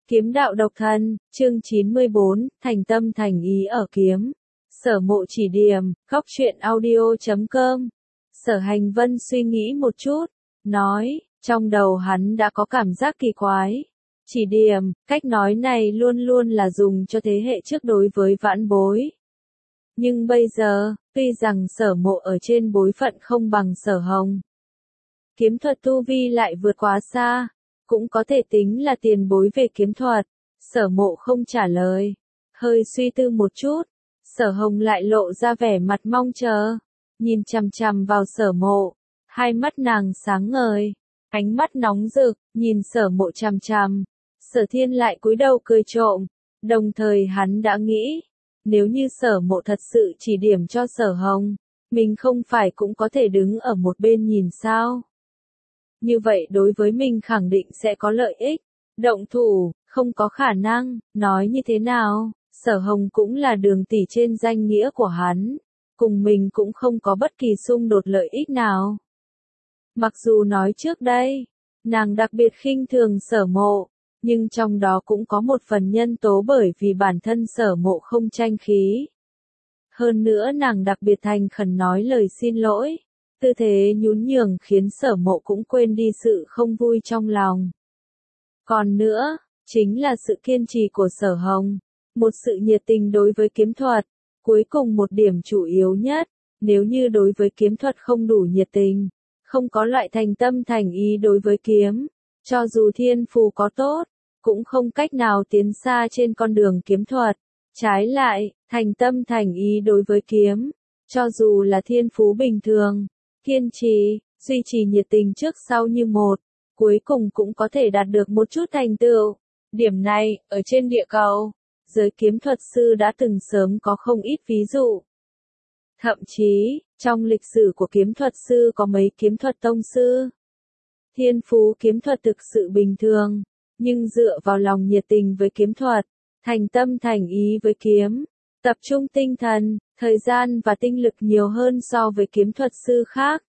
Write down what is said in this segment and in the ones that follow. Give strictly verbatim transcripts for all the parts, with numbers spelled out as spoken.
Kiếm đạo độc thân, chương chín mươi bốn, thành tâm thành ý ở kiếm. Sở Mộ chỉ điểm, góc truyện audio chấm com. Sở Hành Vân suy nghĩ một chút, nói, trong đầu hắn đã có cảm giác kỳ quái. Chỉ điểm, cách nói này luôn luôn là dùng cho thế hệ trước đối với vãn bối. Nhưng bây giờ, tuy rằng Sở Mộ ở trên bối phận không bằng Sở Hồng, kiếm thuật tu vi lại vượt quá xa, cũng có thể tính là tiền bối về kiếm thuật. Sở Mộ không trả lời, hơi suy tư một chút, Sở Hồng lại lộ ra vẻ mặt mong chờ, nhìn chằm chằm vào Sở Mộ, hai mắt nàng sáng ngời, ánh mắt nóng rực, nhìn Sở Mộ chằm chằm. Sở Thiên lại cúi đầu cười trộm, đồng thời hắn đã nghĩ, nếu như Sở Mộ thật sự chỉ điểm cho Sở Hồng, mình không phải cũng có thể đứng ở một bên nhìn sao? Như vậy đối với mình khẳng định sẽ có lợi ích. Động thủ, không có khả năng, nói như thế nào, Sở Hồng cũng là đường tỷ trên danh nghĩa của hắn, cùng mình cũng không có bất kỳ xung đột lợi ích nào. Mặc dù nói trước đây, nàng đặc biệt khinh thường Sở Mộ, nhưng trong đó cũng có một phần nhân tố bởi vì bản thân Sở Mộ không tranh khí. Hơn nữa nàng đặc biệt thành khẩn nói lời xin lỗi. Tư thế nhún nhường khiến Sở Mộ cũng quên đi sự không vui trong lòng. Còn nữa, chính là sự kiên trì của Sở Hồng, một sự nhiệt tình đối với kiếm thuật. Cuối cùng một điểm chủ yếu nhất, nếu như đối với kiếm thuật không đủ nhiệt tình, không có loại thành tâm thành ý đối với kiếm, cho dù thiên phù có tốt, cũng không cách nào tiến xa trên con đường kiếm thuật. Trái lại, thành tâm thành ý đối với kiếm, cho dù là thiên phú bình thường, kiên trì, duy trì nhiệt tình trước sau như một, cuối cùng cũng có thể đạt được một chút thành tựu. Điểm này, ở trên địa cầu, giới kiếm thuật sư đã từng sớm có không ít ví dụ. Thậm chí, trong lịch sử của kiếm thuật sư có mấy kiếm thuật tông sư. Thiên phú kiếm thuật thực sự bình thường, nhưng dựa vào lòng nhiệt tình với kiếm thuật, thành tâm thành ý với kiếm, tập trung tinh thần, thời gian và tinh lực nhiều hơn so với kiếm thuật sư khác.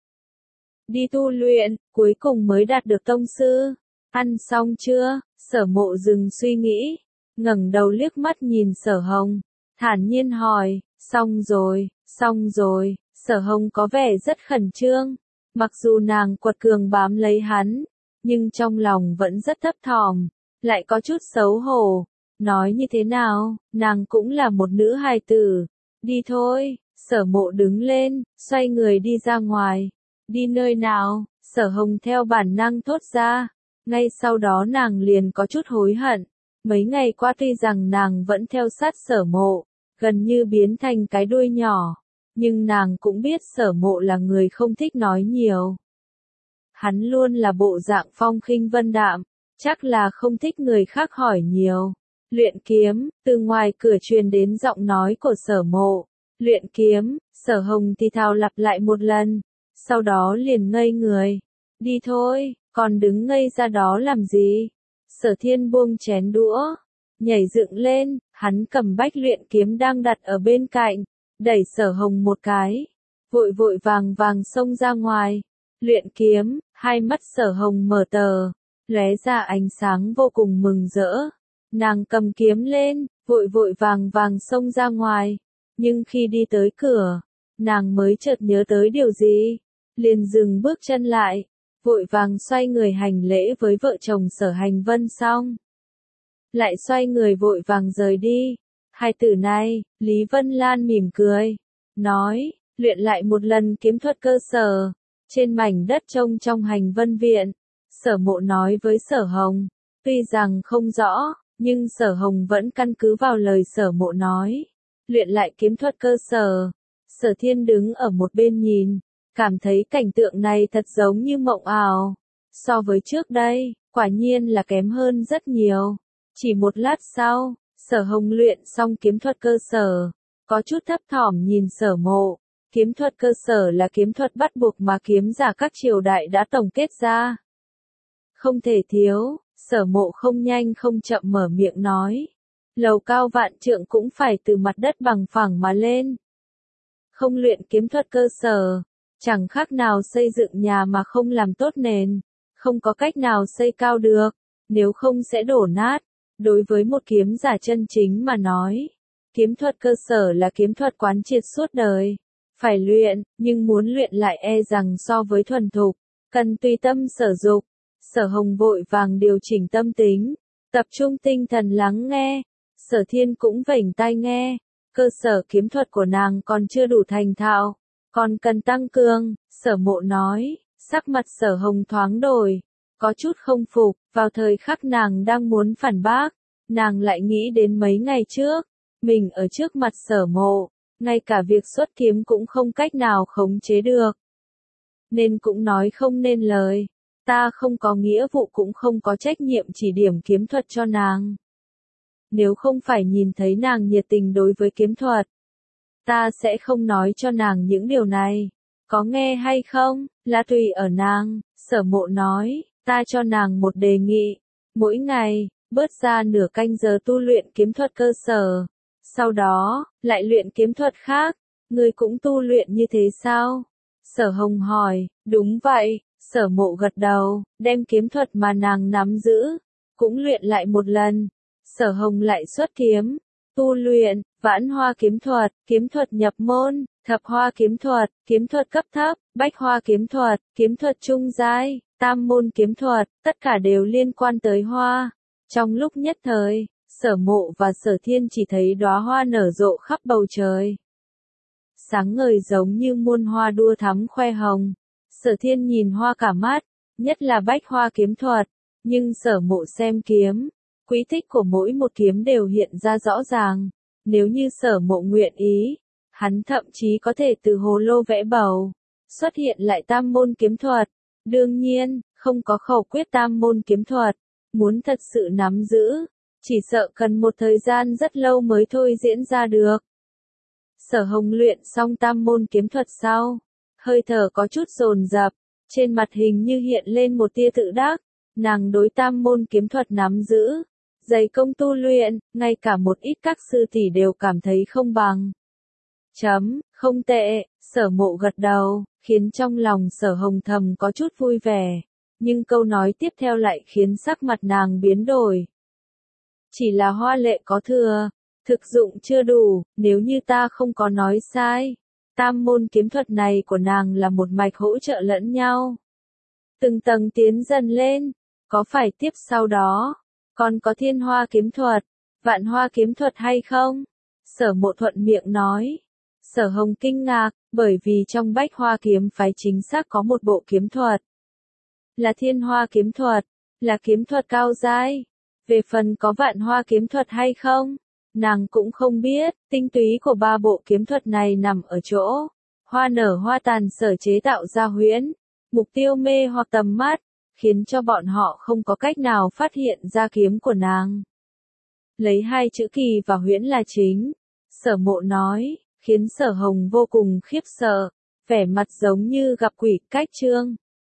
Đi tu luyện, cuối cùng mới đạt được tông sư. Ăn xong chưa? Sở Mộ dừng suy nghĩ, ngẩng đầu liếc mắt nhìn Sở Hồng, thản nhiên hỏi, xong rồi, xong rồi. Sở Hồng có vẻ rất khẩn trương, mặc dù nàng quật cường bám lấy hắn, nhưng trong lòng vẫn rất thấp thỏm, lại có chút xấu hổ. Nói như thế nào, nàng cũng là một nữ hài tử. Đi thôi. Sở Mộ đứng lên, xoay người đi ra ngoài. Đi nơi nào? Sở Hồng theo bản năng thốt ra. Ngay sau đó nàng liền có chút hối hận. Mấy ngày qua tuy rằng nàng vẫn theo sát Sở Mộ, gần như biến thành cái đuôi nhỏ, nhưng nàng cũng biết Sở Mộ là người không thích nói nhiều. Hắn luôn là bộ dạng phong khinh vân đạm, chắc là không thích người khác hỏi nhiều. Luyện kiếm, từ ngoài cửa truyền đến giọng nói của Sở Mộ. Luyện kiếm, Sở Hồng thì thào lặp lại một lần, sau đó liền ngây người. Đi thôi, còn đứng ngây ra đó làm gì? Sở Thiên buông chén đũa, nhảy dựng lên, hắn cầm bách luyện kiếm đang đặt ở bên cạnh, đẩy Sở Hồng một cái, vội vội vàng vàng xông ra ngoài. Luyện kiếm, hai mắt Sở Hồng mở tờ, lóe ra ánh sáng vô cùng mừng rỡ. Nàng cầm kiếm lên, vội vội vàng vàng xông ra ngoài, nhưng khi đi tới cửa, nàng mới chợt nhớ tới điều gì, liền dừng bước chân lại, vội vàng xoay người hành lễ với vợ chồng Sở Hành Vân xong, lại xoay người vội vàng rời đi. Hai tử này, Lý Vân Lan mỉm cười, nói, luyện lại một lần kiếm thuật cơ sở, trên mảnh đất trông trong Hành Vân viện. Sở Mộ nói với Sở Hồng, tuy rằng không rõ, nhưng Sở Hồng vẫn căn cứ vào lời Sở Mộ nói, luyện lại kiếm thuật cơ sở. Sở Thiên đứng ở một bên nhìn, cảm thấy cảnh tượng này thật giống như mộng ảo. So với trước đây, quả nhiên là kém hơn rất nhiều. Chỉ một lát sau, Sở Hồng luyện xong kiếm thuật cơ sở, có chút thấp thỏm nhìn Sở Mộ. Kiếm thuật cơ sở là kiếm thuật bắt buộc mà kiếm giả các triều đại đã tổng kết ra. Không thể thiếu. Sở Mộ không nhanh không chậm mở miệng nói. Lầu cao vạn trượng cũng phải từ mặt đất bằng phẳng mà lên. Không luyện kiếm thuật cơ sở, chẳng khác nào xây dựng nhà mà không làm tốt nền, không có cách nào xây cao được, nếu không sẽ đổ nát. Đối với một kiếm giả chân chính mà nói, kiếm thuật cơ sở là kiếm thuật quán triệt suốt đời. Phải luyện, nhưng muốn luyện lại e rằng so với thuần thục, cần tùy tâm sở dục. Sở Hồng vội vàng điều chỉnh tâm tính, tập trung tinh thần lắng nghe. Sở Thiên cũng vểnh tai nghe. Cơ sở kiếm thuật của nàng còn chưa đủ thành thạo, còn cần tăng cường. Sở Mộ nói, sắc mặt Sở Hồng thoáng đổi, có chút không phục. Vào thời khắc nàng đang muốn phản bác, nàng lại nghĩ đến mấy ngày trước, mình ở trước mặt Sở Mộ, ngay cả việc xuất kiếm cũng không cách nào khống chế được, nên cũng nói không nên lời. Ta không có nghĩa vụ cũng không có trách nhiệm chỉ điểm kiếm thuật cho nàng. Nếu không phải nhìn thấy nàng nhiệt tình đối với kiếm thuật, ta sẽ không nói cho nàng những điều này. Có nghe hay không, là tùy ở nàng. Sở Mộ nói, ta cho nàng một đề nghị. Mỗi ngày, bớt ra nửa canh giờ tu luyện kiếm thuật cơ sở. Sau đó, lại luyện kiếm thuật khác. Ngươi cũng tu luyện như thế sao? Sở Hồng hỏi, đúng vậy. Sở Mộ gật đầu, đem kiếm thuật mà nàng nắm giữ, cũng luyện lại một lần. Sở Hồng lại xuất kiếm, tu luyện, vãn hoa kiếm thuật, kiếm thuật nhập môn, thập hoa kiếm thuật, kiếm thuật cấp thấp, bách hoa kiếm thuật, kiếm thuật trung giai, tam môn kiếm thuật, tất cả đều liên quan tới hoa. Trong lúc nhất thời, Sở Mộ và Sở Thiên chỉ thấy đóa hoa nở rộ khắp bầu trời. Sáng ngời giống như muôn hoa đua thắm khoe hồng. Sở Thiên nhìn hoa cả mắt, nhất là bách hoa kiếm thuật, nhưng Sở Mộ xem kiếm, quỹ tích của mỗi một kiếm đều hiện ra rõ ràng. Nếu như Sở Mộ nguyện ý, hắn thậm chí có thể từ hồ lô vẽ bầu, xuất hiện lại tam môn kiếm thuật. Đương nhiên, không có khẩu quyết tam môn kiếm thuật, muốn thật sự nắm giữ, chỉ sợ cần một thời gian rất lâu mới thôi diễn ra được. Sở Hồng luyện xong tam môn kiếm thuật sau, hơi thở có chút dồn dập, trên mặt hình như hiện lên một tia tự đắc. Nàng đối tam môn kiếm thuật nắm giữ, dày công tu luyện, ngay cả một ít các sư tỷ đều cảm thấy không bằng. Chấm, không tệ. Sở Mộ gật đầu, khiến trong lòng Sở Hồng thầm có chút vui vẻ, nhưng câu nói tiếp theo lại khiến sắc mặt nàng biến đổi. Chỉ là hoa lệ có thừa, thực dụng chưa đủ. Nếu như ta không có nói sai, tam môn kiếm thuật này của nàng là một mạch hỗ trợ lẫn nhau, từng tầng tiến dần lên. Có phải tiếp sau đó còn có thiên hoa kiếm thuật, vạn hoa kiếm thuật hay không? Sở Mộ thuận miệng nói. Sở Hồng kinh ngạc, bởi vì trong bách hoa kiếm phái chính xác có một bộ kiếm thuật, là thiên hoa kiếm thuật, là kiếm thuật cao giai. Về phần có vạn hoa kiếm thuật hay không, nàng cũng không biết. Tinh túy của ba bộ kiếm thuật này nằm ở chỗ, hoa nở hoa tàn sở chế tạo ra huyễn, mục tiêu mê hoặc tầm mắt, khiến cho bọn họ không có cách nào phát hiện ra kiếm của nàng. Lấy hai chữ kỳ và huyễn là chính. Sở Mộ nói, khiến Sở Hồng vô cùng khiếp sợ, vẻ mặt giống như gặp quỷ. Cách chương